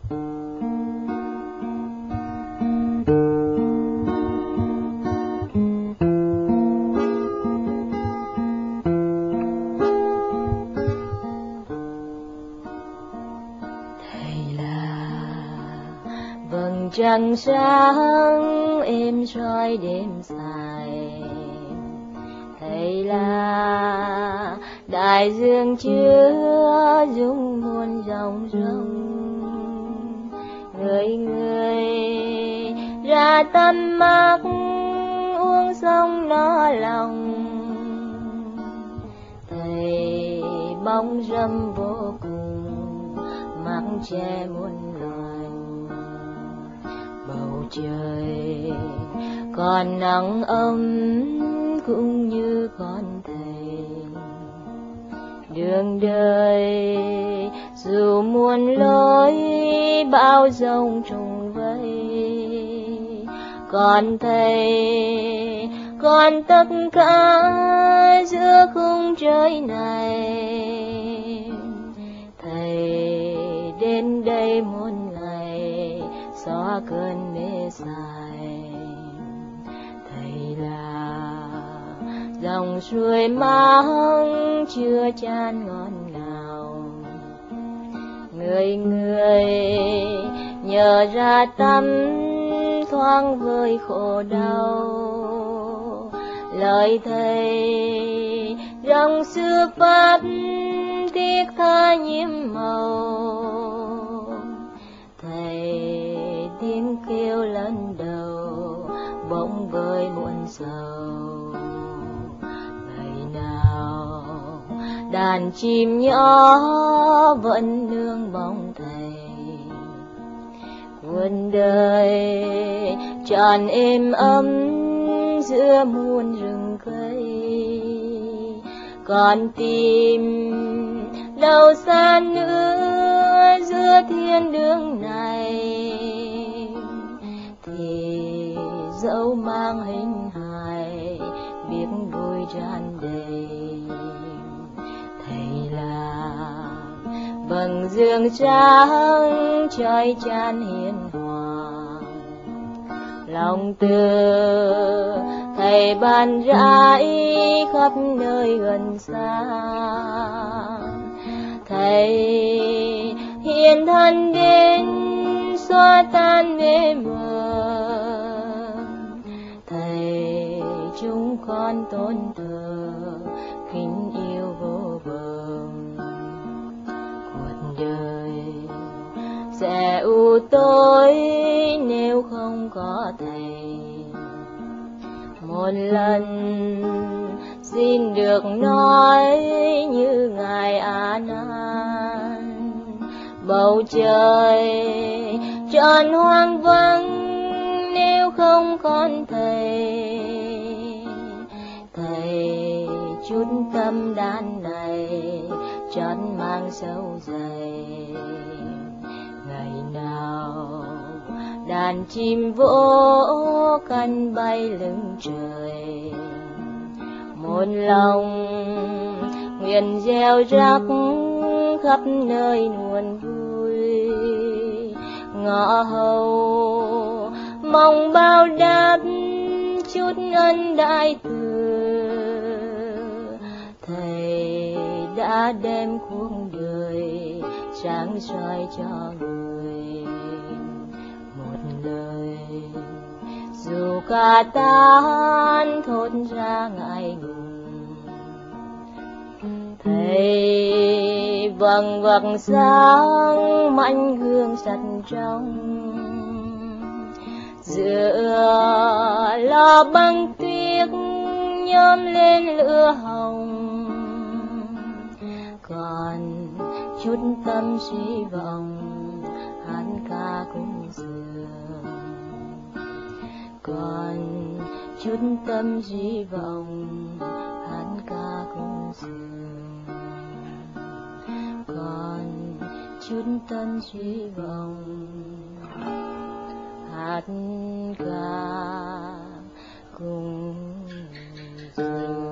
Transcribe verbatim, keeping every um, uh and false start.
Trăng sáng êm soi đêm dài, thầy là đại dương chứa dung muôn dòng sông. Người người ra tâm mắt uống sông no lòng, thầy bóng râm vô cùng mắc che muôn loài. Bầu trời còn nắng ấm cũng như con thầy, đường đời dù muôn lối bao dòng trùng vây, còn thầy còn tất cả giữa khung trời này. Thầy đến đây muôn ngày xóa cơn mê say, thầy là dòng suối mãi chưa chan ngon nào. Người người nhờ ra tâm thoáng vơi khổ đau, lời thầy dòng sư pháp tiếc tha nhiễm màu. Thầy tiếng kêu lần đầu bỗng vơi muôn sầu, ngày nào đàn chim nhỏ vẫn nương bóng thầy. Cuốn đời tròn êm ấm giữa muôn rừng cây, còn tìm đâu xa nữa giữa thiên đường này. Thì dẫu mang hình hài biết vui tràn đầy, thầy là vầng dương trắng trói chan hiền hòa. Lòng từ thầy ban rãi khắp nơi gần xa, thầy hiện thân đến xóa tan mê mờ. Thầy chúng con tôn thờ kính yêu vô bờ. Cuộc đời sẽ u tối nếu không có thầy. Một lần xin được nói như ngài A Nan, bầu trời tròn hoang vắng nếu không còn thầy. Thầy chút tâm đan này chót mang sâu dày, ngày nào đàn chim vỗ cánh bay lưng trời. Một lòng nguyện gieo rắc khắp nơi nguồn vui, ngõ hầu mong bao đáp chút ân đại từ. Thầy đã đem cuộc đời sáng soi cho người một lời, dù cả tan thốt ra ngại ngùng. Thầy vầng vầng sáng mảnh gương sạch trong, giữa lò băng tuyết nhóm lên lửa hồng. Còn chút tâm suy vọng hát ca cũng dường, còn chút tâm suy vọng hát ca cũng dường, còn chút tâm suy vọng hát ca cùng dường.